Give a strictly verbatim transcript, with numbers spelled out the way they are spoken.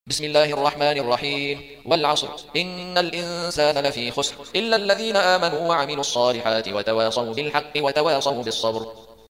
بسم الله الرحمن الرحيم والعصر إن الإنسان لفي خسر إلا الذين آمنوا وعملوا الصالحات وتواصوا بالحق وتواصوا بالصبر